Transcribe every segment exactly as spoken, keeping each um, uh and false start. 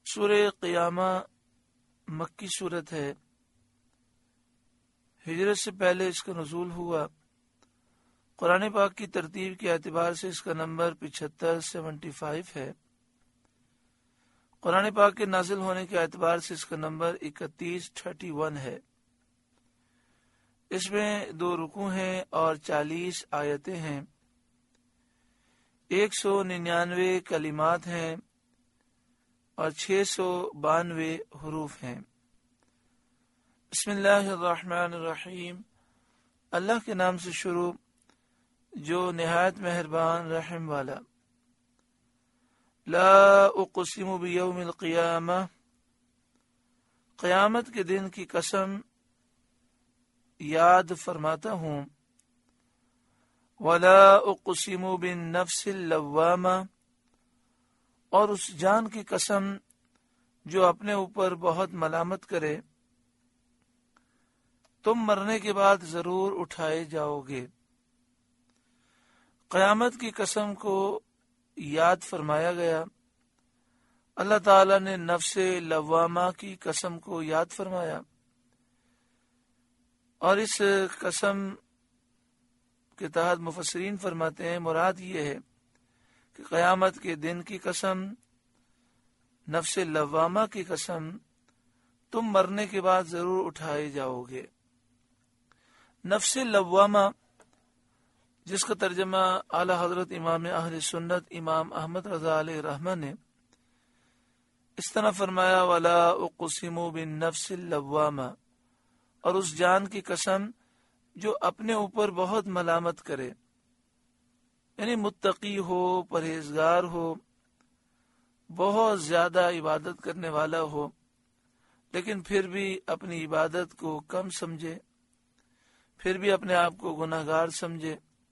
سورہ قیامہ مکی صورت ہے. ہجرت سے پہلے اس کا نزول ہوا. قرآن پاک کی ترتیب کے اعتبار سے اس کا نمبر پچہتر سیونٹی فائیو ہے. قرآن پاک کے نازل ہونے کے اعتبار سے اس کا نمبر اکتیس تھرٹی ون ہے. اس میں دو رکوع ہیں اور چالیس آیتیں ہیں. ایک سو ننانوے کلمات ہیں اور چھ سو بانوے حروف ہیں. بسم اللہ الرحمن الرحیم. اللہ کے نام سے شروع جو نہایت مہربان رحم والا. لا اقسم بیوم القیامہ، قیامت کے دن کی قسم یاد فرماتا ہوں. ولا اقسم بالنفس اللوامہ، اور اس جان کی قسم جو اپنے اوپر بہت ملامت کرے. تم مرنے کے بعد ضرور اٹھائے جاؤ گے. قیامت کی قسم کو یاد فرمایا گیا. اللہ تعالی نے نفس لوامہ کی قسم کو یاد فرمایا، اور اس قسم کے تحت مفسرین فرماتے ہیں مراد یہ ہے کہ قیامت کے دن کی قسم، نفس لوامہ کی قسم، تم مرنے کے بعد ضرور اٹھائے جاؤ گے. نفس لوامہ جس کا ترجمہ اعلی حضرت امام اہل سنت امام احمد رضا علیہ رحمہ نے اس طرح فرمایا، ولا اقسم بالنفس اللوامہ، اور اس جان کی قسم جو اپنے اوپر بہت ملامت کرے، یعنی متقی ہو، پرہیزگار ہو، بہت زیادہ عبادت کرنے والا ہو، لیکن پھر بھی اپنی عبادت کو کم سمجھے، پھر بھی اپنے آپ کو گناہ گار سمجھے،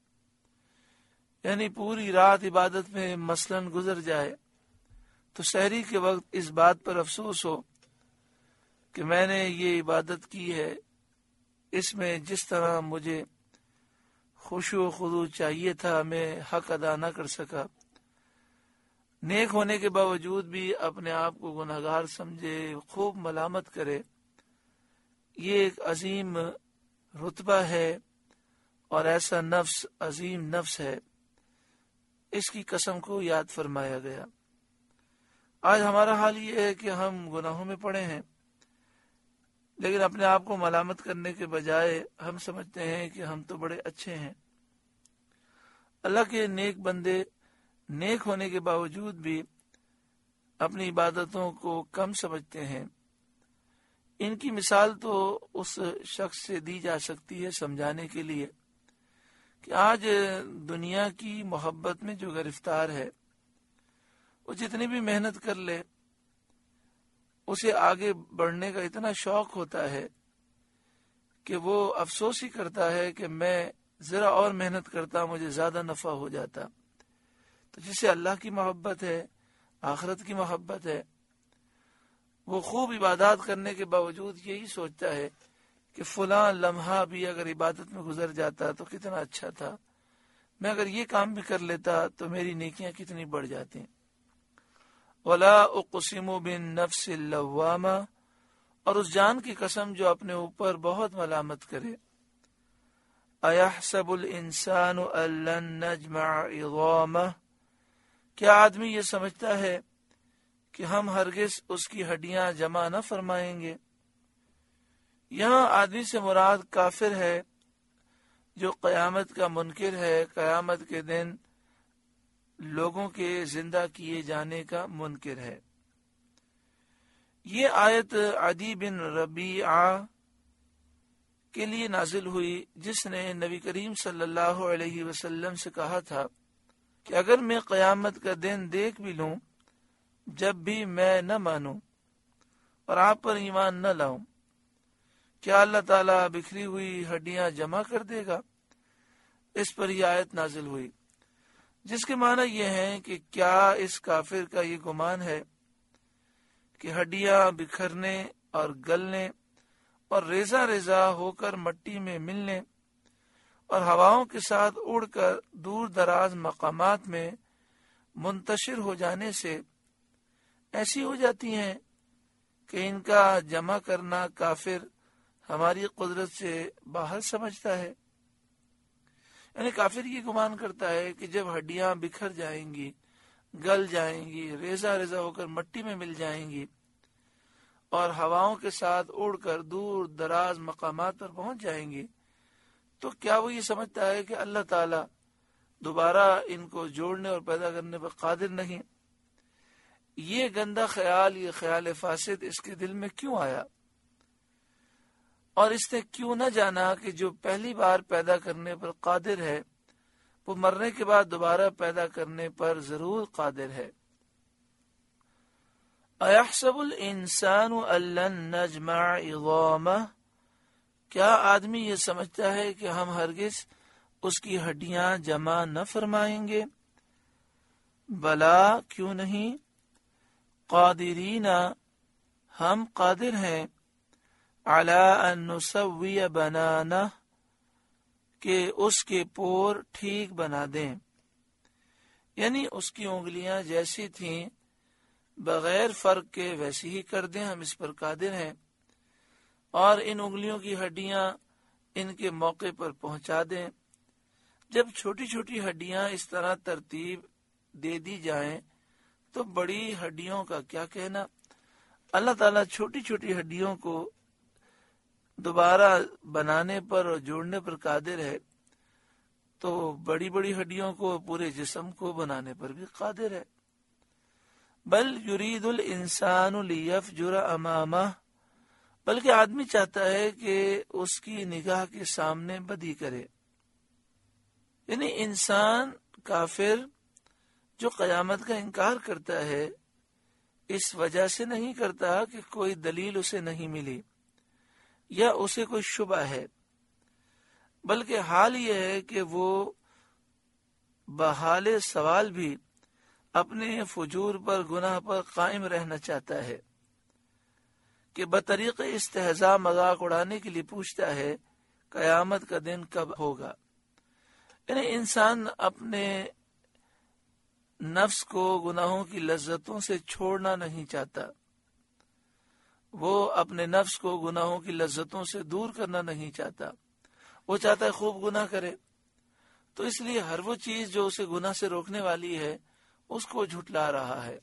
یعنی پوری رات عبادت میں مثلاً گزر جائے تو سحری کے وقت اس بات پر افسوس ہو کہ میں نے یہ عبادت کی ہے، اس میں جس طرح مجھے خشوع و خضوع چاہیے تھا میں حق ادا نہ کر سکا. نیک ہونے کے باوجود بھی اپنے آپ کو گناہ گار سمجھے، خوب ملامت کرے. یہ ایک عظیم رتبہ ہے اور ایسا نفس عظیم نفس ہے. اس کی قسم کو یاد فرمایا گیا. آج ہمارا حال یہ ہے کہ ہم گناہوں میں پڑے ہیں، لیکن اپنے آپ کو ملامت کرنے کے بجائے ہم سمجھتے ہیں کہ ہم تو بڑے اچھے ہیں. اللہ کے نیک بندے نیک ہونے کے باوجود بھی اپنی عبادتوں کو کم سمجھتے ہیں. ان کی مثال تو اس شخص سے دی جا سکتی ہے سمجھانے کے لیے کہ آج دنیا کی محبت میں جو گرفتار ہے، وہ جتنی بھی محنت کر لے اسے آگے بڑھنے کا اتنا شوق ہوتا ہے کہ وہ افسوس ہی کرتا ہے کہ میں ذرا اور محنت کرتا مجھے زیادہ نفع ہو جاتا. تو جسے اللہ کی محبت ہے، آخرت کی محبت ہے، وہ خوب عبادات کرنے کے باوجود یہی سوچتا ہے کہ فلاں لمحہ بھی اگر عبادت میں گزر جاتا تو کتنا اچھا تھا، میں اگر یہ کام بھی کر لیتا تو میری نیکیاں کتنی بڑھ جاتی. ولا اقسم بالنفس اللوامہ، اور اس جان کی قسم جو اپنے اوپر بہت ملامت کرے. ایحسب الانسان ان لن نجمع عظامہ، کیا آدمی یہ سمجھتا ہے کہ ہم ہرگز اس کی ہڈیاں جمع نہ فرمائیں گے. یہاں آدمی سے مراد کافر ہے جو قیامت کا منکر ہے، قیامت کے دن لوگوں کے زندہ کیے جانے کا منکر ہے. یہ آیت عدی بن ربیعہ کے لیے نازل ہوئی جس نے نبی کریم صلی اللہ علیہ وسلم سے کہا تھا کہ اگر میں قیامت کا دن دیکھ بھی لوں جب بھی میں نہ مانوں اور آپ پر ایمان نہ لاؤں، کیا اللہ تعالیٰ بکھری ہوئی ہڈیاں جمع کر دے گا؟ اس پر یہ آیت نازل ہوئی، جس کے معنی یہ ہیں کہ کیا اس کافر کا یہ گمان ہے کہ ہڈیاں بکھرنے اور گلنے اور ریزہ ریزہ ہو کر مٹی میں ملنے اور ہواؤں کے ساتھ اڑ کر دور دراز مقامات میں منتشر ہو جانے سے ایسی ہو جاتی ہیں کہ ان کا جمع کرنا کافر ہماری قدرت سے باہر سمجھتا ہے. یعنی کافر یہ گمان کرتا ہے کہ جب ہڈیاں بکھر جائیں گی، گل جائیں گی، ریزہ ریزہ ہو کر مٹی میں مل جائیں گی اور ہواؤں کے ساتھ اڑ کر دور دراز مقامات پر پہنچ جائیں گی، تو کیا وہ یہ سمجھتا ہے کہ اللہ تعالی دوبارہ ان کو جوڑنے اور پیدا کرنے پر قادر نہیں؟ یہ گندا خیال، یہ خیال فاسد اس کے دل میں کیوں آیا؟ اور اس نے کیوں نہ جانا کہ جو پہلی بار پیدا کرنے پر قادر ہے وہ مرنے کے بعد دوبارہ پیدا کرنے پر ضرور قادر ہے. اَيَحْسَبُ الْإِنسَانُ أَن لَّن نَّجْمَعَ عِظَامَهُ، کیا آدمی یہ سمجھتا ہے کہ ہم ہرگز اس کی ہڈیاں جمع نہ فرمائیں گے؟ بلا، کیوں نہیں، قادرین، ہم قادر ہیں، علی ان نسوی بنانہ، کہ اس کے پور ٹھیک بنا دیں. یعنی اس کی انگلیاں جیسی تھیں بغیر فرق کے ویسی ہی کر دیں، ہم اس پر قادر ہیں. اور ان انگلیوں کی ہڈیاں ان کے موقع پر پہنچا دیں. جب چھوٹی چھوٹی ہڈیاں اس طرح ترتیب دے دی جائیں تو بڑی ہڈیوں کا کیا کہنا؟ اللہ تعالیٰ چھوٹی چھوٹی ہڈیوں کو دوبارہ بنانے پر اور جوڑنے پر قادر ہے، تو بڑی بڑی ہڈیوں کو، پورے جسم کو بنانے پر بھی قادر ہے. بل یرید الانسان لیفجر امامہ، بلکہ آدمی چاہتا ہے کہ اس کی نگاہ کے سامنے بدی کرے. یعنی انسان کافر جو قیامت کا انکار کرتا ہے اس وجہ سے نہیں کرتا کہ کوئی دلیل اسے نہیں ملی یا اسے کوئی شبہ ہے، بلکہ حال یہ ہے کہ وہ بحال سوال بھی اپنے فجور پر، گناہ پر قائم رہنا چاہتا ہے، کہ بطریق استہزاء مذاق اڑانے کے لیے پوچھتا ہے قیامت کا دن کب ہوگا. یعنی انسان اپنے نفس کو گناہوں کی لذتوں سے چھوڑنا نہیں چاہتا، وہ اپنے نفس کو گناہوں کی لذتوں سے دور کرنا نہیں چاہتا، وہ چاہتا ہے خوب گناہ کرے. تو اس لیے ہر وہ چیز جو اسے گناہ سے روکنے والی ہے اس کو جھٹلا رہا ہے.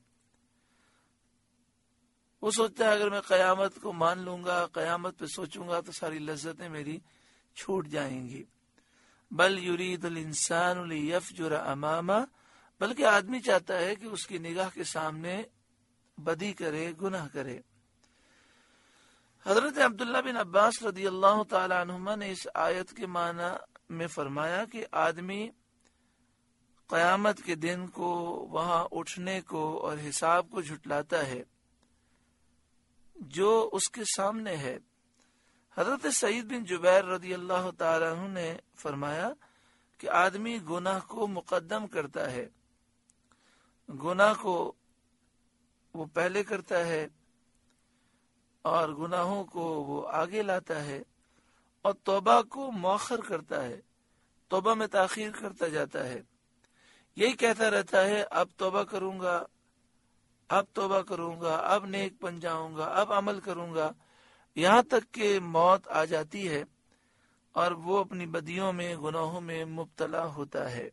وہ سوچتا ہے اگر میں قیامت کو مان لوں گا، قیامت پہ سوچوں گا تو ساری لذتیں میری چھوٹ جائیں گی. بل یرید الانسان لیفجر امامہ، بلکہ آدمی چاہتا ہے کہ اس کی نگاہ کے سامنے بدی کرے، گناہ کرے. حضرت عبداللہ بن عباس رضی اللہ تعالی عنہما نے اس آیت کے معنی میں فرمایا کہ آدمی قیامت کے دن کو، وہاں اٹھنے کو اور حساب کو جھٹلاتا ہے جو اس کے سامنے ہے. حضرت سعید بن جبیر رضی اللہ تعالی عنہ نے فرمایا کہ آدمی گناہ کو مقدم کرتا ہے، گناہ کو وہ پہلے کرتا ہے اور گناہوں کو وہ آگے لاتا ہے، اور توبہ کو مؤخر کرتا ہے، توبہ میں تاخیر کرتا جاتا ہے. یہی کہتا رہتا ہے اب توبہ کروں گا، اب توبہ کروں گا، اب نیک بن جاؤں گا، اب عمل کروں گا، یہاں تک کہ موت آ جاتی ہے اور وہ اپنی بدیوں میں، گناہوں میں مبتلا ہوتا ہے.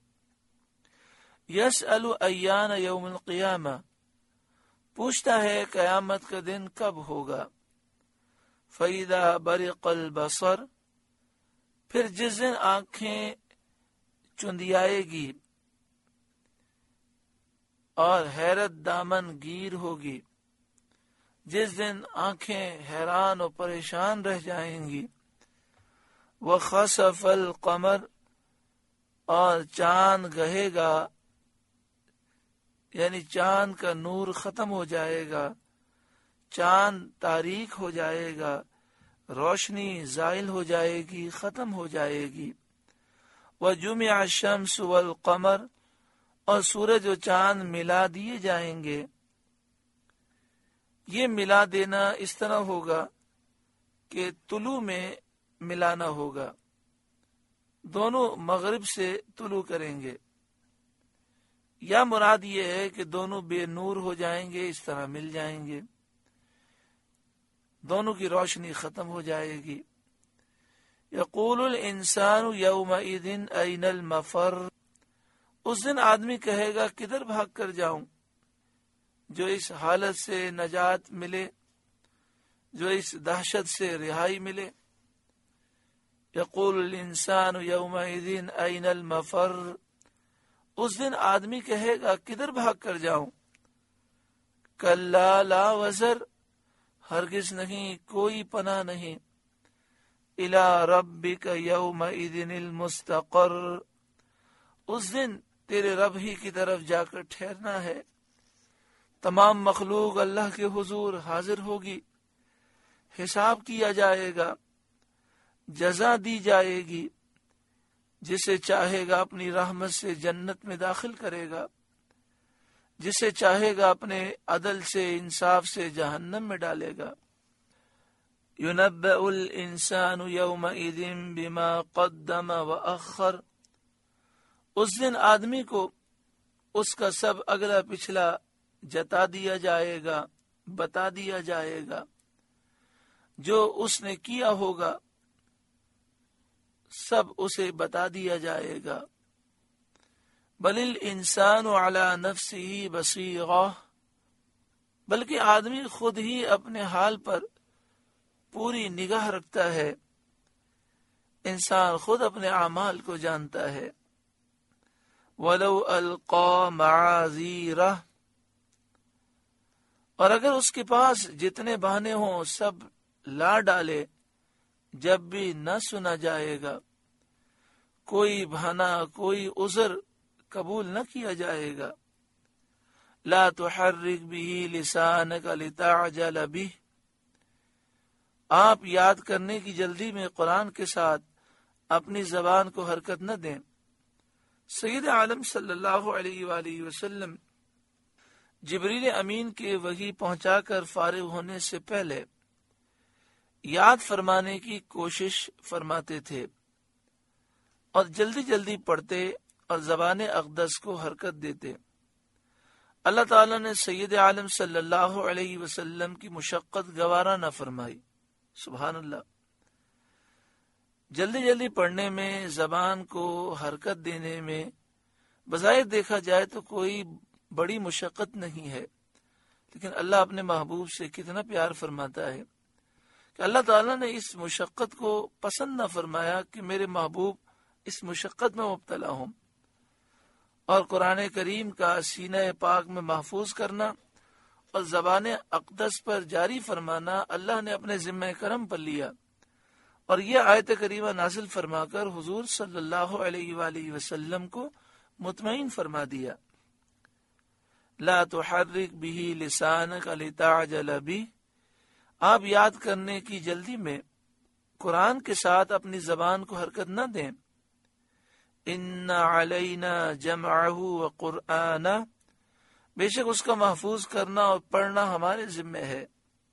یسأل ایان یوم القیامہ، پوچھتا ہے قیامت کا دن کب ہوگا. فَإِذَا بَرِقَ الْبَصَرُ، پھر جس دن آنکھیں چندیائے گی اور حیرت دامن گیر ہوگی، جس دن آنکھیں حیران اور پریشان رہ جائیں گی. وَخَسَفَ الْقَمَرُ، اور چاند گہے گا، یعنی چاند کا نور ختم ہو جائے گا، چاند تاریک ہو جائے گا، روشنی زائل ہو جائے گی، ختم ہو جائے گی. وَجُمِعَ الشَّمْسُ وَالْقَمَرُ، اور سورج و چاند ملا دیے جائیں گے. یہ ملا دینا اس طرح ہوگا کہ طلوع میں ملانا ہوگا، دونوں مغرب سے طلوع کریں گے. یا مراد یہ ہے کہ دونوں بے نور ہو جائیں گے، اس طرح مل جائیں گے، دونوں کی روشنی ختم ہو جائے گی۔ یقول الانسان یومئذ این المفر، اس دن آدمی کہے گا کدھر بھاگ کر جاؤں، جو اس حالت سے نجات ملے، جو اس دہشت سے رہائی ملے۔ یقول الانسان یومئذ این المفر، اس دن آدمی کہے گا کدھر بھاگ کر جاؤں۔ کلا لا وزر، ہرگز نہیں، کوئی پناہ نہیں۔ الی ربک یومئذ المستقر، اس دن تیرے رب ہی کی طرف جا کر ٹھہرنا ہے۔ تمام مخلوق اللہ کے حضور حاضر ہوگی، حساب کیا جائے گا، جزا دی جائے گی۔ جسے چاہے گا اپنی رحمت سے جنت میں داخل کرے گا، جسے چاہے گا اپنے عدل سے انصاف سے جہنم میں ڈالے گا۔ یُنَبَّأُ الْإِنسَانُ يَوْمَئِذٍ بِمَا قَدَّمَ وَأَخَّرَ، اس دن آدمی کو اس کا سب اگلا پچھلا جتا دیا جائے گا، بتا دیا جائے گا، جو اس نے کیا ہوگا سب اسے بتا دیا جائے گا۔ بل الانسان علی نفسہ بصیرہ، بلکہ آدمی خود ہی اپنے حال پر پوری نگاہ رکھتا ہے، انسان خود اپنے اعمال کو جانتا ہے۔ ولو القی معاذیرہ، اور اگر اس کے پاس جتنے بہانے ہوں سب لا ڈالے، جب بھی نہ سنا جائے گا، کوئی بہانہ کوئی عذر قبول نہ کیا جائے گا۔ لا تحرک به لسانک لتعجل به، آپ یاد کرنے کی جلدی میں قرآن کے ساتھ اپنی زبان کو حرکت نہ دیں۔ سید عالم صلی اللہ علیہ وآلہ وسلم جبریل امین کے وحی پہنچا کر فارغ ہونے سے پہلے یاد فرمانے کی کوشش فرماتے تھے اور جلدی جلدی پڑھتے اور زبان اقدس کو حرکت دیتے۔ اللہ تعالیٰ نے سید عالم صلی اللہ علیہ وسلم کی مشقت گوارا نہ فرمائی۔ سبحان اللہ، جلدی جلدی پڑھنے میں، زبان کو حرکت دینے میں بظاہر دیکھا جائے تو کوئی بڑی مشقت نہیں ہے، لیکن اللہ اپنے محبوب سے کتنا پیار فرماتا ہے کہ اللہ تعالیٰ نے اس مشقت کو پسند نہ فرمایا کہ میرے محبوب اس مشقت میں مبتلا ہوں۔ اور قرآن کریم کا سینہ پاک میں محفوظ کرنا اور زبان اقدس پر جاری فرمانا اللہ نے اپنے ذمہ کرم پر لیا، اور یہ آیت کریمہ نازل فرما کر حضور صلی اللہ علیہ وآلہ وسلم کو مطمئن فرما دیا۔ لا تحرک به لسانک لتعجل به، آپ یاد کرنے کی جلدی میں قرآن کے ساتھ اپنی زبان کو حرکت نہ دیں۔ ان علینا جمعہ وقرآنہ، بے شک اس کا محفوظ کرنا اور پڑھنا ہمارے ذمہ ہے۔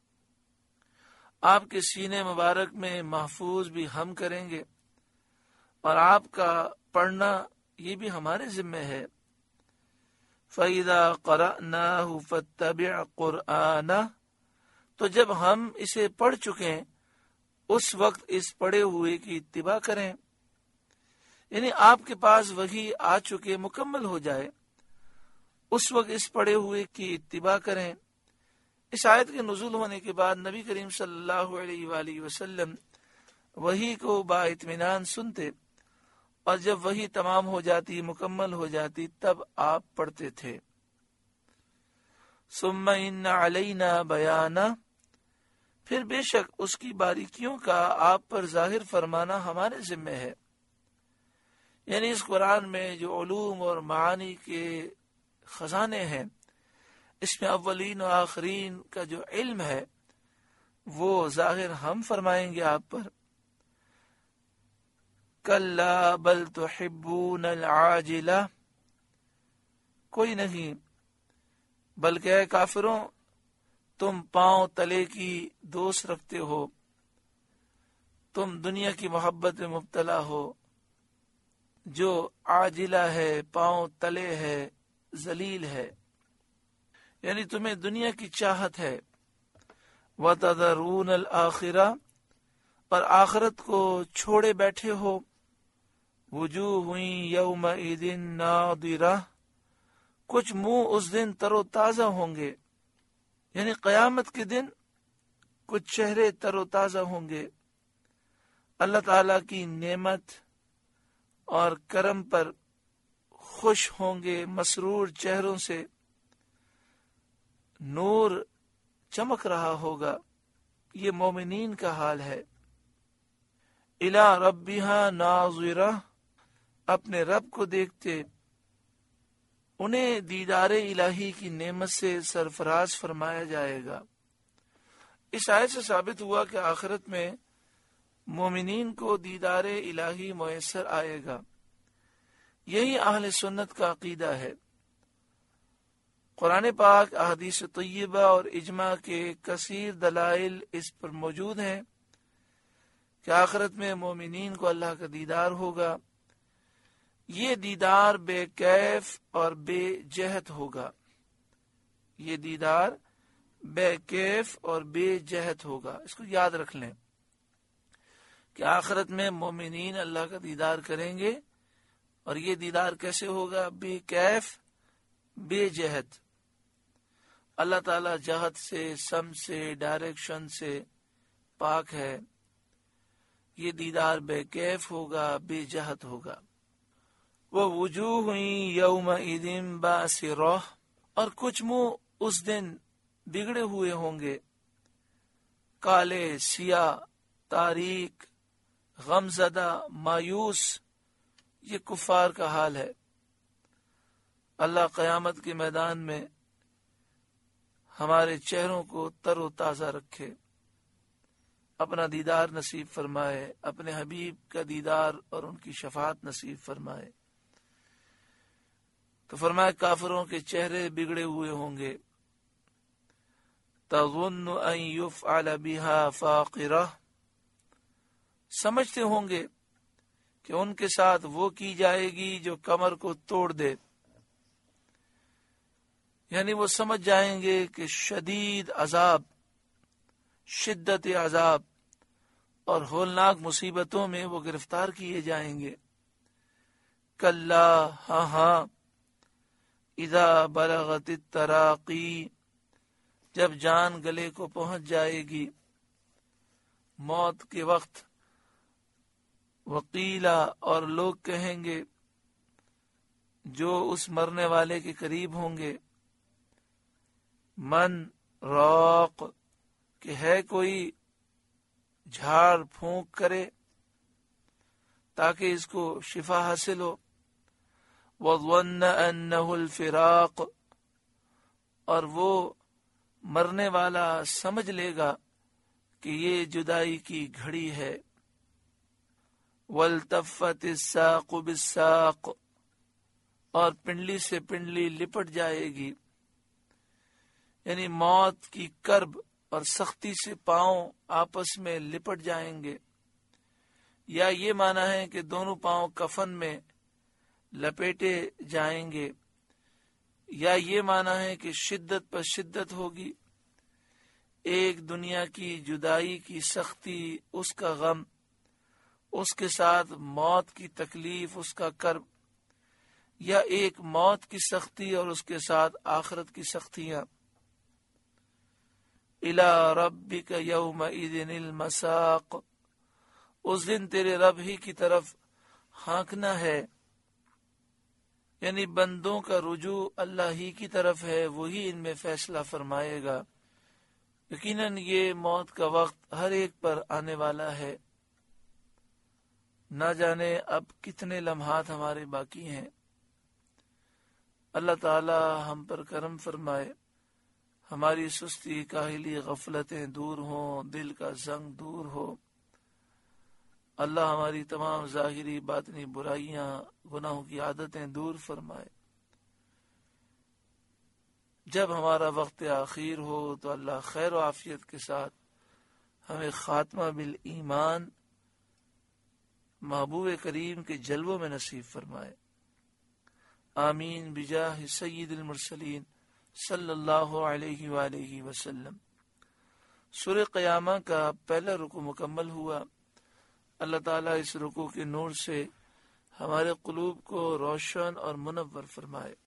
آپ کے سینے مبارک میں محفوظ بھی ہم کریں گے، اور آپ کا پڑھنا یہ بھی ہمارے ذمہ ہے۔ فَإِذَا قَرَأْنَاهُ فَاتَّبِعْ قُرْآنَهُ، تو جب ہم اسے پڑھ چکیں اس وقت اس پڑھے ہوئے کی اتباع کریں، یعنی آپ کے پاس وحی آ چکے مکمل ہو جائے، اس وقت اس پڑھے ہوئے کی اتباع کریں۔ اس آیت کے نزول ہونے کے بعد نبی کریم صلی اللہ علیہ وآلہ وسلم وحی کو با اطمینان سنتے، اور جب وحی تمام ہو جاتی، مکمل ہو جاتی، تب آپ پڑھتے تھے۔ ثم ان علینا بیانہ، پھر بے شک اس کی باریکیوں کا آپ پر ظاہر فرمانا ہمارے ذمہ ہے۔ یعنی اس قرآن میں جو علوم اور معانی کے خزانے ہیں، اس میں اولین و آخرین کا جو علم ہے وہ ظاہر ہم فرمائیں گے آپ پر۔ کلا بل تحبون العاجلہ، کوئی نہیں، بلکہ اے کافروں تم پاؤں تلے کی دوست رکھتے ہو، تم دنیا کی محبت میں مبتلا ہو۔ جو عاجلہ ہے، پاؤں تلے ہے، ذلیل ہے، یعنی تمہیں دنیا کی چاہت ہے، وَتَذَرُونَ الْآخِرَةَ اور آخرت کو چھوڑے بیٹھے ہو، وجوہ یومئذ ناظرہ کچھ منہ اس دن تر و تازہ ہوں گے، یعنی قیامت کے دن کچھ چہرے تر و تازہ ہوں گے، اللہ تعالی کی نعمت اور کرم پر خوش ہوں گے، مسرور چہروں سے نور چمک رہا ہوگا۔ یہ مومنین کا حال ہے۔ الی ربها ناظرہ اپنے رب کو دیکھتے، انہیں دیدار الہی کی نعمت سے سرفراز فرمایا جائے گا۔ اس آیت سے ثابت ہوا کہ آخرت میں مومنین کو دیدار الہی میسر آئے گا۔ یہی اہل سنت کا عقیدہ ہے۔ قرآن پاک، احادیث طیبہ اور اجماع کے کثیر دلائل اس پر موجود ہیں کہ آخرت میں مومنین کو اللہ کا دیدار ہوگا۔ یہ دیدار بے کیف اور بے جہت ہوگا۔ یہ دیدار بے کیف اور بے جہت ہوگا۔ اس کو یاد رکھ لیں کہ آخرت میں مومنین اللہ کا دیدار کریں گے، اور یہ دیدار کیسے ہوگا؟ بے کیف بے جہت۔ اللہ تعالی جہت سے، سم سے، ڈائریکشن سے پاک ہے۔ یہ دیدار بے کیف ہوگا، بے جہت ہوگا۔ وَوُجُوهٌ يَوْمَئِذٍ بَاسِرَةٌ اور کچھ منہ اس دن بگڑے ہوئے ہوں گے، کالے، سیاہ، تاریک، غمزدہ، مایوس۔ یہ کفار کا حال ہے۔ اللہ قیامت کے میدان میں ہمارے چہروں کو تر و تازہ رکھے، اپنا دیدار نصیب فرمائے، اپنے حبیب کا دیدار اور ان کی شفاعت نصیب فرمائے۔ تو فرمائے کافروں کے چہرے بگڑے ہوئے ہوں گے۔ تظن ان يفعل بها فاقرہ سمجھتے ہوں گے کہ ان کے ساتھ وہ کی جائے گی جو کمر کو توڑ دے، یعنی وہ سمجھ جائیں گے کہ شدید عذاب، شدت عذاب اور ہولناک مصیبتوں میں وہ گرفتار کیے جائیں گے۔ کلا ہاں ہاں، اذا بلغت التراقی جب جان گلے کو پہنچ جائے گی، موت کے وقت۔ وقیلا اور لوگ کہیں گے جو اس مرنے والے کے قریب ہوں گے، من راق کہ ہے کوئی جھاڑ پھونک کرے تاکہ اس کو شفا حاصل ہو۔ وَظَنَّ أَنَّهُ الْفِرَاقُ اور وہ مرنے والا سمجھ لے گا کہ یہ جدائی کی گھڑی ہے۔ وَالْتَفَّتِ السَّاقُ بِالسَّاقِ اور پنڈلی سے پنڈلی لپٹ جائے گی، یعنی موت کی کرب اور سختی سے پاؤں آپس میں لپٹ جائیں گے۔ یا یہ معنی ہے کہ دونوں پاؤں کفن میں لپیٹے جائیں گے، یا یہ معنی ہے کہ شدت پر شدت ہوگی۔ ایک دنیا کی جدائی کی سختی، اس کا غم، اس کے ساتھ موت کی تکلیف، اس کا کرب، یا ایک موت کی سختی اور اس کے ساتھ آخرت کی سختیاں۔ الی ربک یومئذ المساق اس دن تیرے رب ہی کی طرف ہانکنا ہے، یعنی بندوں کا رجوع اللہ ہی کی طرف ہے، وہی ان میں فیصلہ فرمائے گا۔ یقیناً یہ موت کا وقت ہر ایک پر آنے والا ہے۔ نہ جانے اب کتنے لمحات ہمارے باقی ہیں۔ اللہ تعالی ہم پر کرم فرمائے، ہماری سستی، کاہلی، غفلتیں دور ہوں، دل کا زنگ دور ہو۔ اللہ ہماری تمام ظاہری باطنی برائیاں، گناہوں کی عادتیں دور فرمائے۔ جب ہمارا وقت آخیر ہو تو اللہ خیر و عافیت کے ساتھ ہمیں خاتمہ بالایمان محبوب کریم کے جلووں میں نصیب فرمائے۔ آمین بجاہ سید المرسلین صلی اللہ علیہ وآلہ وسلم۔ سورہ قیامہ کا پہلا رکوع مکمل ہوا۔ اللہ تعالیٰ اس رکوع کے نور سے ہمارے قلوب کو روشن اور منور فرمائے۔